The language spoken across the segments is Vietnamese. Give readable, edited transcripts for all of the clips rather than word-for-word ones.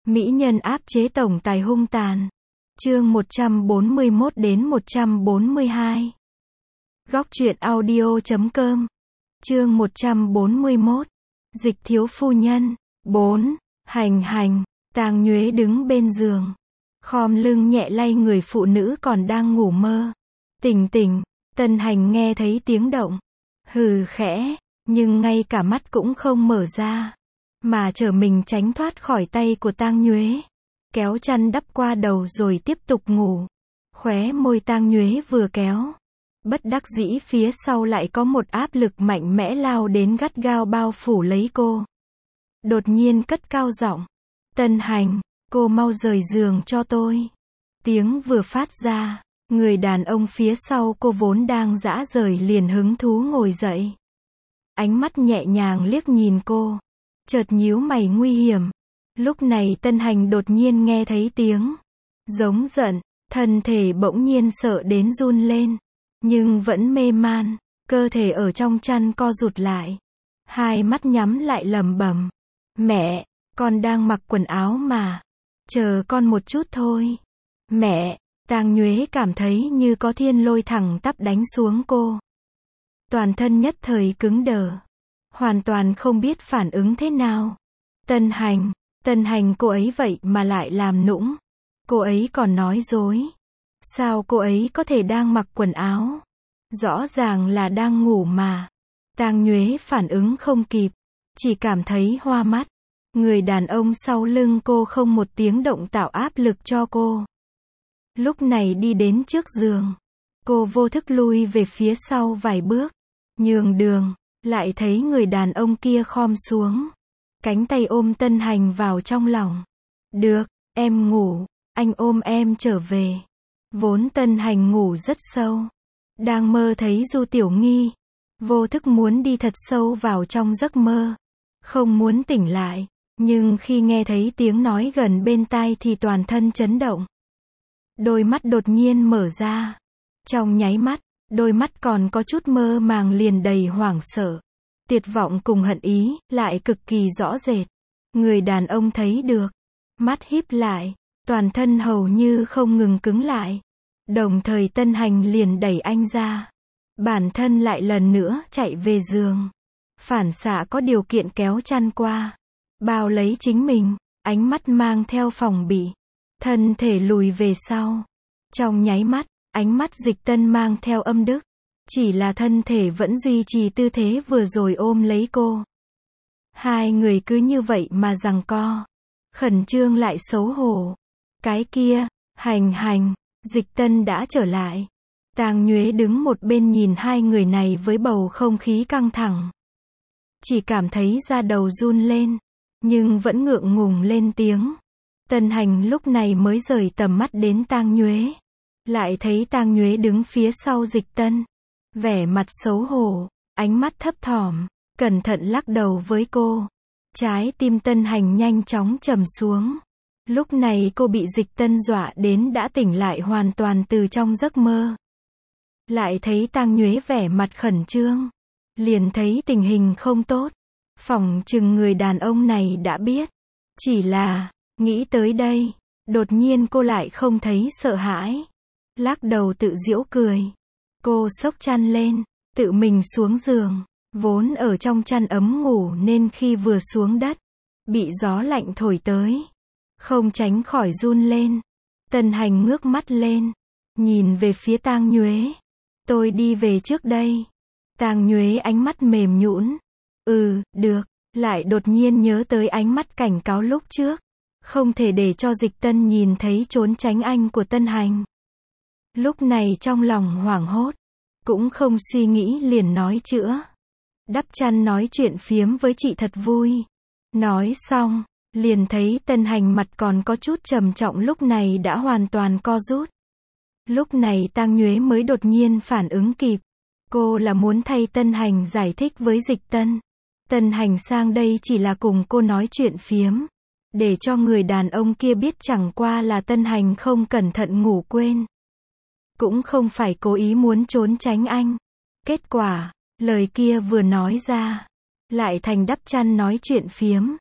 Mỹ nhân áp chế tổng tài hung tàn. Chương 141 đến 142. Góc truyện audio.com. Chương 141. Dịch thiếu phu nhân. 4. Hành. Tang Nhuế đứng bên giường, khom lưng nhẹ lay người phụ nữ còn đang ngủ mơ. Tỉnh. Tân Hành nghe thấy tiếng động, hừ khẽ, nhưng ngay cả mắt cũng không mở ra, mà trở mình tránh thoát khỏi tay của Tang Nhuế, kéo chăn đắp qua đầu rồi tiếp tục ngủ. Khóe môi Tang Nhuế vừa kéo, bất đắc dĩ phía sau lại có một áp lực mạnh mẽ lao đến gắt gao bao phủ lấy cô. Đột nhiên cất cao giọng, Tân Hành, cô mau rời giường cho tôi. Tiếng vừa phát ra, người đàn ông phía sau cô vốn đang rã rời liền hứng thú ngồi dậy. Ánh mắt nhẹ nhàng liếc nhìn cô, chợt nhíu mày nguy hiểm. Lúc này Tân Hành đột nhiên nghe thấy tiếng giống giận, thân thể bỗng nhiên sợ đến run lên, nhưng vẫn mê man, cơ thể ở trong chăn co rụt lại, hai mắt nhắm lại lẩm bẩm, mẹ, con đang mặc quần áo mà, chờ con một chút thôi. Mẹ. Tang Nhuế cảm thấy như có thiên lôi thẳng tắp đánh xuống cô. Toàn thân nhất thời cứng đờ, hoàn toàn không biết phản ứng thế nào. Tân Hành cô ấy vậy mà lại làm nũng. Cô ấy còn nói dối. Sao cô ấy có thể đang mặc quần áo? Rõ ràng là đang ngủ mà. Tang Nhuế phản ứng không kịp, chỉ cảm thấy hoa mắt. Người đàn ông sau lưng cô không một tiếng động tạo áp lực cho cô. Lúc này đi đến trước giường, cô vô thức lui về phía sau vài bước, nhường đường, lại thấy người đàn ông kia khom xuống, cánh tay ôm Tân Hành vào trong lòng. Được, em ngủ, anh ôm em trở về. Vốn Tân Hành ngủ rất sâu, đang mơ thấy Du Tiểu Nghi, vô thức muốn đi thật sâu vào trong giấc mơ, không muốn tỉnh lại, nhưng khi nghe thấy tiếng nói gần bên tai thì toàn thân chấn động. Đôi mắt đột nhiên mở ra. Trong nháy mắt, đôi mắt còn có chút mơ màng liền đầy hoảng sợ, tuyệt vọng cùng hận ý, lại cực kỳ rõ rệt. Người đàn ông thấy được, mắt híp lại, toàn thân hầu như không ngừng cứng lại. Đồng thời Tân Hành liền đẩy anh ra. Bản thân lại lần nữa chạy về giường. Phản xạ có điều kiện kéo chăn qua, bao lấy chính mình, ánh mắt mang theo phòng bị. Thân thể lùi về sau. Trong nháy mắt, ánh mắt Dịch Tân mang theo âm đức. Chỉ là thân thể vẫn duy trì tư thế vừa rồi ôm lấy cô. Hai người cứ như vậy mà giằng co. Khẩn trương lại xấu hổ. Cái kia, Hành, Dịch Tân đã trở lại. Tang Nhuế đứng một bên nhìn hai người này với bầu không khí căng thẳng. Chỉ cảm thấy da đầu run lên, nhưng vẫn ngượng ngùng lên tiếng. Tân Hành lúc này mới rời tầm mắt đến Tang Nhuế. Lại thấy Tang Nhuế đứng phía sau Dịch Tân. Vẻ mặt xấu hổ, ánh mắt thấp thỏm, cẩn thận lắc đầu với cô. Trái tim Tân Hành nhanh chóng trầm xuống. Lúc này cô bị Dịch Tân dọa đến đã tỉnh lại hoàn toàn từ trong giấc mơ. Lại thấy Tang Nhuế vẻ mặt khẩn trương. Liền thấy tình hình không tốt. Phỏng chừng người đàn ông này đã biết. Chỉ là, nghĩ tới đây, đột nhiên cô lại không thấy sợ hãi. Lắc đầu tự giễu cười. Cô xốc chăn lên, tự mình xuống giường. Vốn ở trong chăn ấm ngủ nên khi vừa xuống đất, bị gió lạnh thổi tới, không tránh khỏi run lên. Tân Hành ngước mắt lên, nhìn về phía Tang Nhuế. Tôi đi về trước đây. Tang Nhuế ánh mắt mềm nhũn. Được. Lại đột nhiên nhớ tới ánh mắt cảnh cáo lúc trước. Không thể để cho Dịch Tân nhìn thấy trốn tránh anh của Tân Hành. Lúc này trong lòng hoảng hốt, cũng không suy nghĩ liền nói chữa. Đắp chăn nói chuyện phiếm với chị thật vui. Nói xong, liền thấy Tân Hành mặt còn có chút trầm trọng lúc này đã hoàn toàn co rút. Lúc này Tang Nhuế mới đột nhiên phản ứng kịp. Cô là muốn thay Tân Hành giải thích với Dịch Tân. Tân Hành sang đây chỉ là cùng cô nói chuyện phiếm. Để cho người đàn ông kia biết chẳng qua là Tân Hành không cẩn thận ngủ quên. Cũng không phải cố ý muốn trốn tránh anh. Kết quả, lời kia vừa nói ra, lại thành đắp chăn nói chuyện phiếm.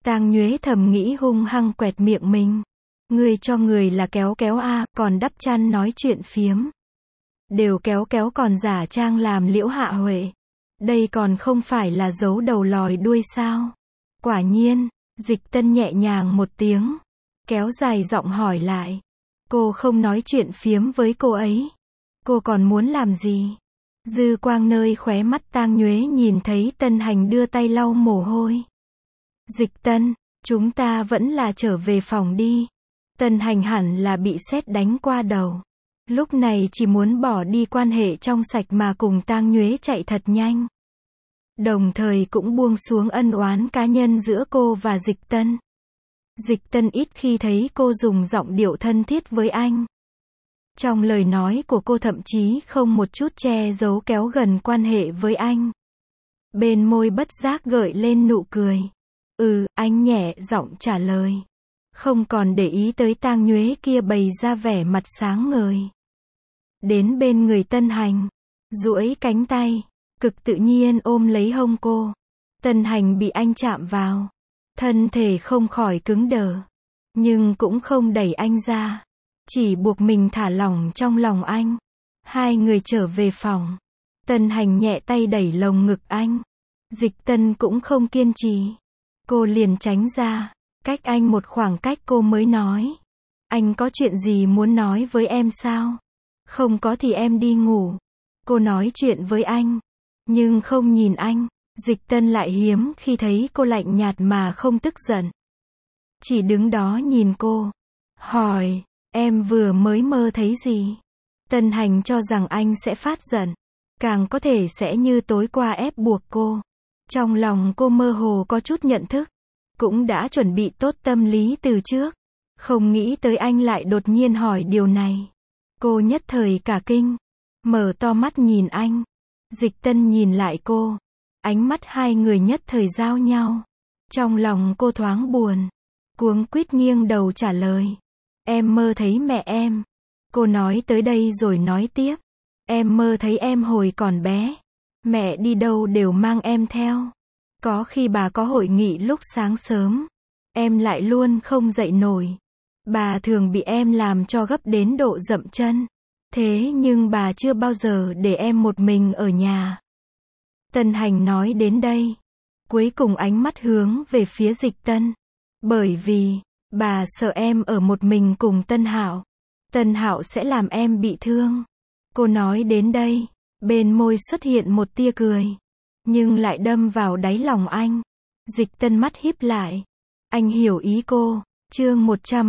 Tang Nhuế thầm nghĩ hung hăng quẹt miệng mình. Ngươi cho người là kéo kéo a, còn đắp chăn nói chuyện phiếm. Đều kéo kéo còn giả trang làm Liễu Hạ Huệ. Đây còn không phải là giấu đầu lòi đuôi sao? Quả nhiên, Dịch Tân nhẹ nhàng một tiếng, kéo dài giọng hỏi lại. Cô không nói chuyện phiếm với cô ấy. Cô còn muốn làm gì? Dư quang nơi khóe mắt Tang Nhuế nhìn thấy Tân Hành đưa tay lau mồ hôi. Dịch Tân, chúng ta vẫn là trở về phòng đi. Tân Hành hẳn là bị sét đánh qua đầu. Lúc này chỉ muốn bỏ đi quan hệ trong sạch mà cùng Tang Nhuế chạy thật nhanh. Đồng thời cũng buông xuống ân oán cá nhân giữa cô và Dịch Tân. Dịch Tân ít khi thấy cô dùng giọng điệu thân thiết với anh. Trong lời nói của cô thậm chí không một chút che giấu kéo gần quan hệ với anh. Bên môi bất giác gợi lên nụ cười. Anh nhẹ giọng trả lời. Không còn để ý tới Tang Nhuế kia bày ra vẻ mặt sáng ngời. Đến bên người Tân Hành, duỗi cánh tay, cực tự nhiên ôm lấy hông cô. Tân Hành bị anh chạm vào, thân thể không khỏi cứng đờ, nhưng cũng không đẩy anh ra, chỉ buộc mình thả lỏng trong lòng anh. Hai người trở về phòng. Tân Hành nhẹ tay đẩy lồng ngực anh. Dịch Tân cũng không kiên trì. Cô liền tránh ra, cách anh một khoảng cách cô mới nói. Anh có chuyện gì muốn nói với em sao? Không có thì em đi ngủ. Cô nói chuyện với anh, nhưng không nhìn anh. Dịch Tân lại hiếm khi thấy cô lạnh nhạt mà không tức giận. Chỉ đứng đó nhìn cô. Hỏi, em vừa mới mơ thấy gì? Tân Hành cho rằng anh sẽ phát giận. Càng có thể sẽ như tối qua ép buộc cô. Trong lòng cô mơ hồ có chút nhận thức. Cũng đã chuẩn bị tốt tâm lý từ trước. Không nghĩ tới anh lại đột nhiên hỏi điều này. Cô nhất thời cả kinh. Mở to mắt nhìn anh. Dịch Tân nhìn lại cô. Ánh mắt hai người nhất thời giao nhau. Trong lòng cô thoáng buồn. Cuống quýt nghiêng đầu trả lời. Em mơ thấy mẹ em. Cô nói tới đây rồi nói tiếp. Em mơ thấy em hồi còn bé. Mẹ đi đâu đều mang em theo. Có khi bà có hội nghị lúc sáng sớm. Em lại luôn không dậy nổi. Bà thường bị em làm cho gấp đến độ dậm chân. Thế nhưng bà chưa bao giờ để em một mình ở nhà. Tân Hành nói đến đây. Cuối cùng ánh mắt hướng về phía Dịch Tân. Bởi vì, bà sợ em ở một mình cùng Tân Hạo. Tân Hạo sẽ làm em bị thương. Cô nói đến đây. Bên môi xuất hiện một tia cười. Nhưng lại đâm vào đáy lòng anh. Dịch Tân mắt híp lại. Anh hiểu ý cô. Chương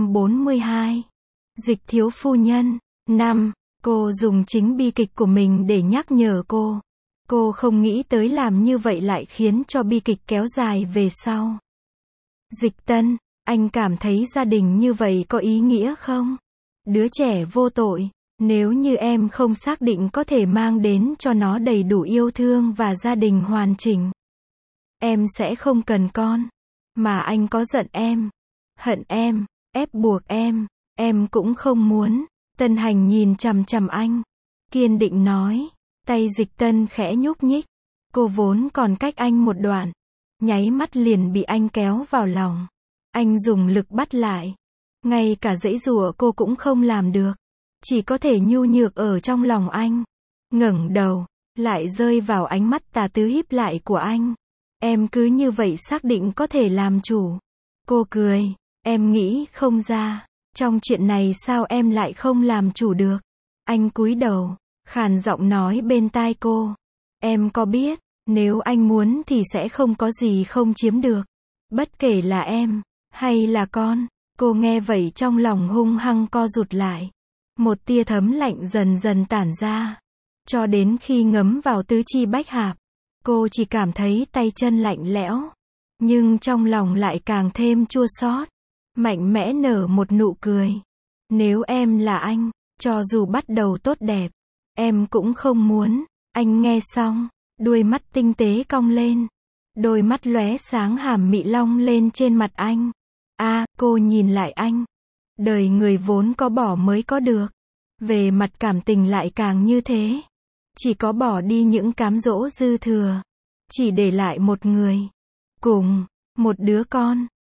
142. Dịch thiếu phu nhân. 5. Cô dùng chính bi kịch của mình để nhắc nhở cô. Cô không nghĩ tới làm như vậy lại khiến cho bi kịch kéo dài về sau. Dịch Tân, anh cảm thấy gia đình như vậy có ý nghĩa không? Đứa trẻ vô tội, nếu như em không xác định có thể mang đến cho nó đầy đủ yêu thương và gia đình hoàn chỉnh, em sẽ không cần con. Mà anh có giận em, hận em, ép buộc em cũng không muốn. Tân Hành nhìn chằm chằm anh, kiên định nói. Tay Dịch Tân khẽ nhúc nhích. Cô vốn còn cách anh một đoạn, nháy mắt liền bị anh kéo vào lòng. Anh dùng lực bắt lại. Ngay cả giãy giụa cô cũng không làm được. Chỉ có thể nhu nhược ở trong lòng anh. Ngẩng đầu, lại rơi vào ánh mắt tà tứ híp lại của anh. Em cứ như vậy xác định có thể làm chủ. Cô cười. Em nghĩ không ra. Trong chuyện này sao em lại không làm chủ được? Anh cúi đầu, khàn giọng nói bên tai cô. Em có biết, nếu anh muốn thì sẽ không có gì không chiếm được. Bất kể là em, hay là con. Cô nghe vậy trong lòng hung hăng co rụt lại. Một tia thấm lạnh dần dần tản ra. Cho đến khi ngấm vào tứ chi bách hạp, cô chỉ cảm thấy tay chân lạnh lẽo. Nhưng trong lòng lại càng thêm chua xót. Mạnh mẽ nở một nụ cười. Nếu em là anh, cho dù bắt đầu tốt đẹp, em cũng không muốn. Anh nghe xong, đuôi mắt tinh tế cong lên. Đôi mắt lóe sáng hàm mị long lên trên mặt anh. Cô nhìn lại anh. Đời người vốn có bỏ mới có được. Về mặt cảm tình lại càng như thế. Chỉ có bỏ đi những cám dỗ dư thừa. Chỉ để lại một người. Cùng, một đứa con.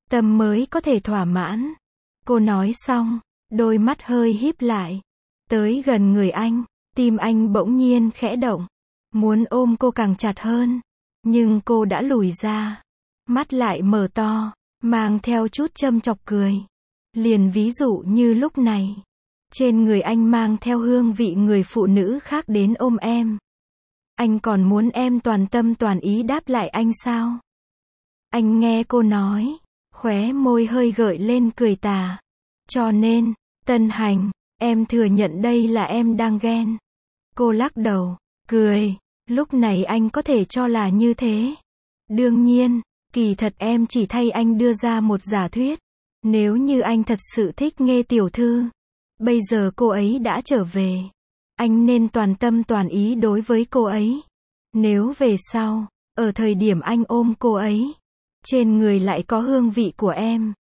tâm mới có thể thỏa mãn. Cô nói xong, đôi mắt hơi híp lại. Tới gần người anh, tim anh bỗng nhiên khẽ động. Muốn ôm cô càng chặt hơn. Nhưng cô đã lùi ra. Mắt lại mở to, mang theo chút châm chọc cười. Liền ví dụ như lúc này. Trên người anh mang theo hương vị người phụ nữ khác đến ôm em. Anh còn muốn em toàn tâm toàn ý đáp lại anh sao? Anh nghe cô nói, khóe môi hơi gợi lên cười tà. Cho nên, Tân Hành, em thừa nhận đây là em đang ghen. Cô lắc đầu, cười, lúc này anh có thể cho là như thế. Đương nhiên, kỳ thật em chỉ thay anh đưa ra một giả thuyết. Nếu như anh thật sự thích Nghê tiểu thư, bây giờ cô ấy đã trở về. Anh nên toàn tâm toàn ý đối với cô ấy. Nếu về sau, ở thời điểm anh ôm cô ấy, trên người lại có hương vị của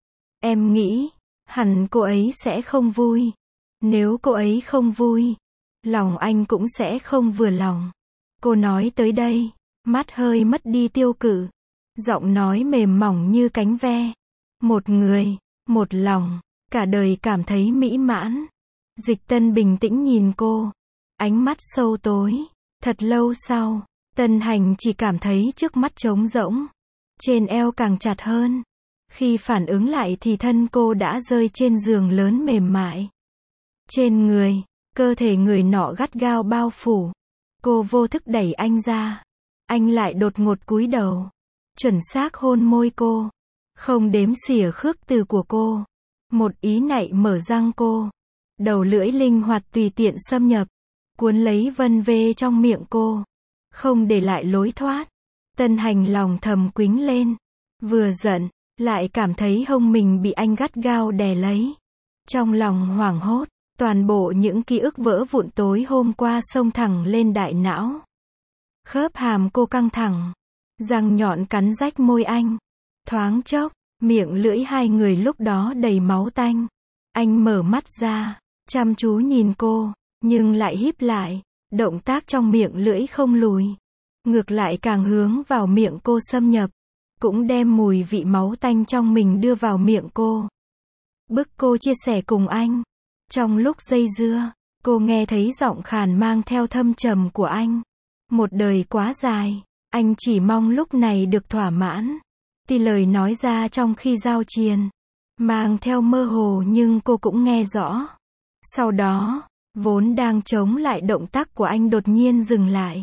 em nghĩ, hẳn cô ấy sẽ không vui. Nếu cô ấy không vui, lòng anh cũng sẽ không vừa lòng. Cô nói tới đây, mắt hơi mất đi tiêu cự. Giọng nói mềm mỏng như cánh ve. Một người, một lòng, cả đời cảm thấy mỹ mãn. Dịch Tân bình tĩnh nhìn cô. Ánh mắt sâu tối. Thật lâu sau, Tân Hành chỉ cảm thấy trước mắt trống rỗng. Trên eo càng chặt hơn. Khi phản ứng lại thì thân cô đã rơi trên giường lớn mềm mại. Trên người, cơ thể người nọ gắt gao bao phủ. Cô vô thức đẩy anh ra. Anh lại đột ngột cúi đầu. Chuẩn xác hôn môi cô. Không đếm xỉa khước từ của cô. Một ý nạy mở răng cô. Đầu lưỡi linh hoạt tùy tiện xâm nhập. Cuốn lấy vân vê trong miệng cô. Không để lại lối thoát. Tân Hành lòng thầm quĩnh lên. Vừa giận, lại cảm thấy hông mình bị anh gắt gao đè lấy. Trong lòng hoảng hốt, toàn bộ những ký ức vỡ vụn tối hôm qua xông thẳng lên đại não. Khớp hàm cô căng thẳng. Răng nhọn cắn rách môi anh. Thoáng chốc, miệng lưỡi hai người lúc đó đầy máu tanh. Anh mở mắt ra, chăm chú nhìn cô, nhưng lại híp lại. Động tác trong miệng lưỡi không lùi. Ngược lại càng hướng vào miệng cô xâm nhập. Cũng đem mùi vị máu tanh trong mình đưa vào miệng cô. Bức cô chia sẻ cùng anh. Trong lúc dây dưa, cô nghe thấy giọng khàn mang theo thâm trầm của anh. Một đời quá dài, anh chỉ mong lúc này được thỏa mãn. Tuy lời nói ra trong khi giao triền, mang theo mơ hồ nhưng cô cũng nghe rõ. Sau đó, vốn đang chống lại động tác của anh đột nhiên dừng lại.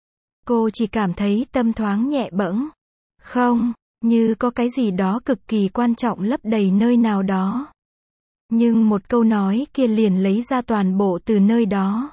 Cô chỉ cảm thấy tâm thoáng nhẹ bẫng. Không, như có cái gì đó cực kỳ quan trọng lấp đầy nơi nào đó. Nhưng một câu nói kia liền lấy ra toàn bộ từ nơi đó.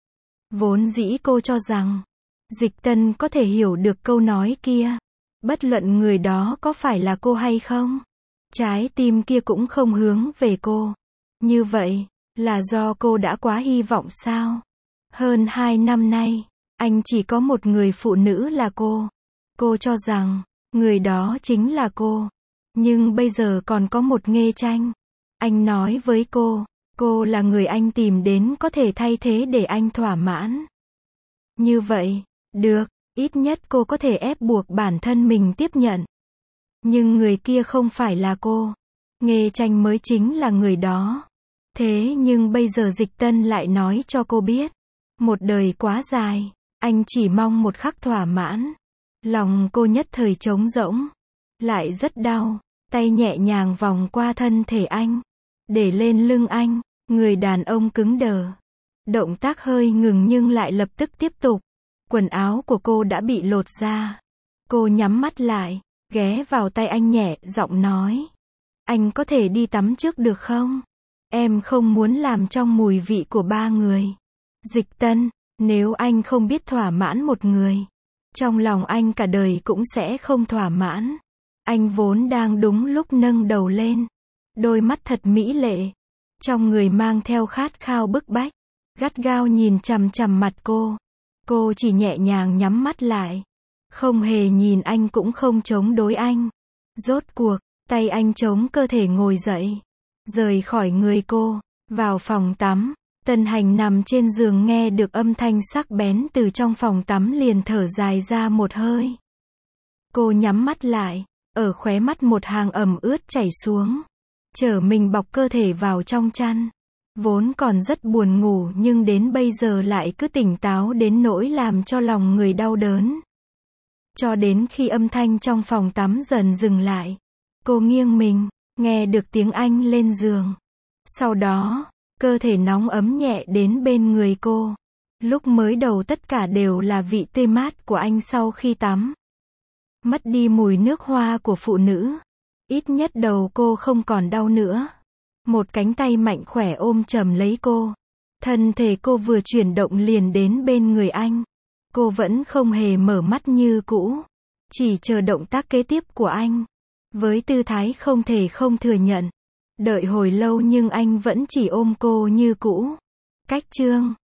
Vốn dĩ cô cho rằng, Dịch Tân có thể hiểu được câu nói kia. Bất luận người đó có phải là cô hay không. Trái tim kia cũng không hướng về cô. Như vậy, là do cô đã quá hy vọng sao? Hơn 2 năm nay, anh chỉ có một người phụ nữ là cô. Cô cho rằng, người đó chính là cô. Nhưng bây giờ còn có một Nghê Tranh. Anh nói với cô là người anh tìm đến có thể thay thế để anh thỏa mãn. Như vậy, được, ít nhất cô có thể ép buộc bản thân mình tiếp nhận. Nhưng người kia không phải là cô. Nghê Tranh mới chính là người đó. Thế nhưng bây giờ Dịch Tân lại nói cho cô biết. Một đời quá dài, anh chỉ mong một khắc thỏa mãn. Lòng cô nhất thời trống rỗng. Lại rất đau. Tay nhẹ nhàng vòng qua thân thể anh. Để lên lưng anh. Người đàn ông cứng đờ. Động tác hơi ngừng nhưng lại lập tức tiếp tục. Quần áo của cô đã bị lột ra. Cô nhắm mắt lại. Ghé vào tay anh nhẹ giọng nói. Anh có thể đi tắm trước được không? Em không muốn làm trong mùi vị của ba người. Dịch Tân, nếu anh không biết thỏa mãn một người, trong lòng anh cả đời cũng sẽ không thỏa mãn. Anh vốn đang đúng lúc nâng đầu lên. Đôi mắt thật mỹ lệ. Trong người mang theo khát khao bức bách. Gắt gao nhìn chằm chằm mặt cô. Cô chỉ nhẹ nhàng nhắm mắt lại. Không hề nhìn anh cũng không chống đối anh. Rốt cuộc, tay anh chống cơ thể ngồi dậy. Rời khỏi người cô. Vào phòng tắm. Tân Hành nằm trên giường nghe được âm thanh sắc bén từ trong phòng tắm liền thở dài ra một hơi. Cô nhắm mắt lại. Ở khóe mắt một hàng ẩm ướt chảy xuống. Chở mình bọc cơ thể vào trong chăn. Vốn còn rất buồn ngủ nhưng đến bây giờ lại cứ tỉnh táo đến nỗi làm cho lòng người đau đớn. Cho đến khi âm thanh trong phòng tắm dần dừng lại. Cô nghiêng mình, nghe được tiếng anh lên giường. Sau đó, cơ thể nóng ấm nhẹ đến bên người cô. Lúc mới đầu tất cả đều là vị tươi mát của anh sau khi tắm. Mất đi mùi nước hoa của phụ nữ. Ít nhất đầu cô không còn đau nữa. Một cánh tay mạnh khỏe ôm chầm lấy cô. Thân thể cô vừa chuyển động liền đến bên người anh. Cô vẫn không hề mở mắt như cũ. Chỉ chờ động tác kế tiếp của anh. Với tư thái không thể không thừa nhận. Đợi hồi lâu nhưng anh vẫn chỉ ôm cô như cũ. Cách chương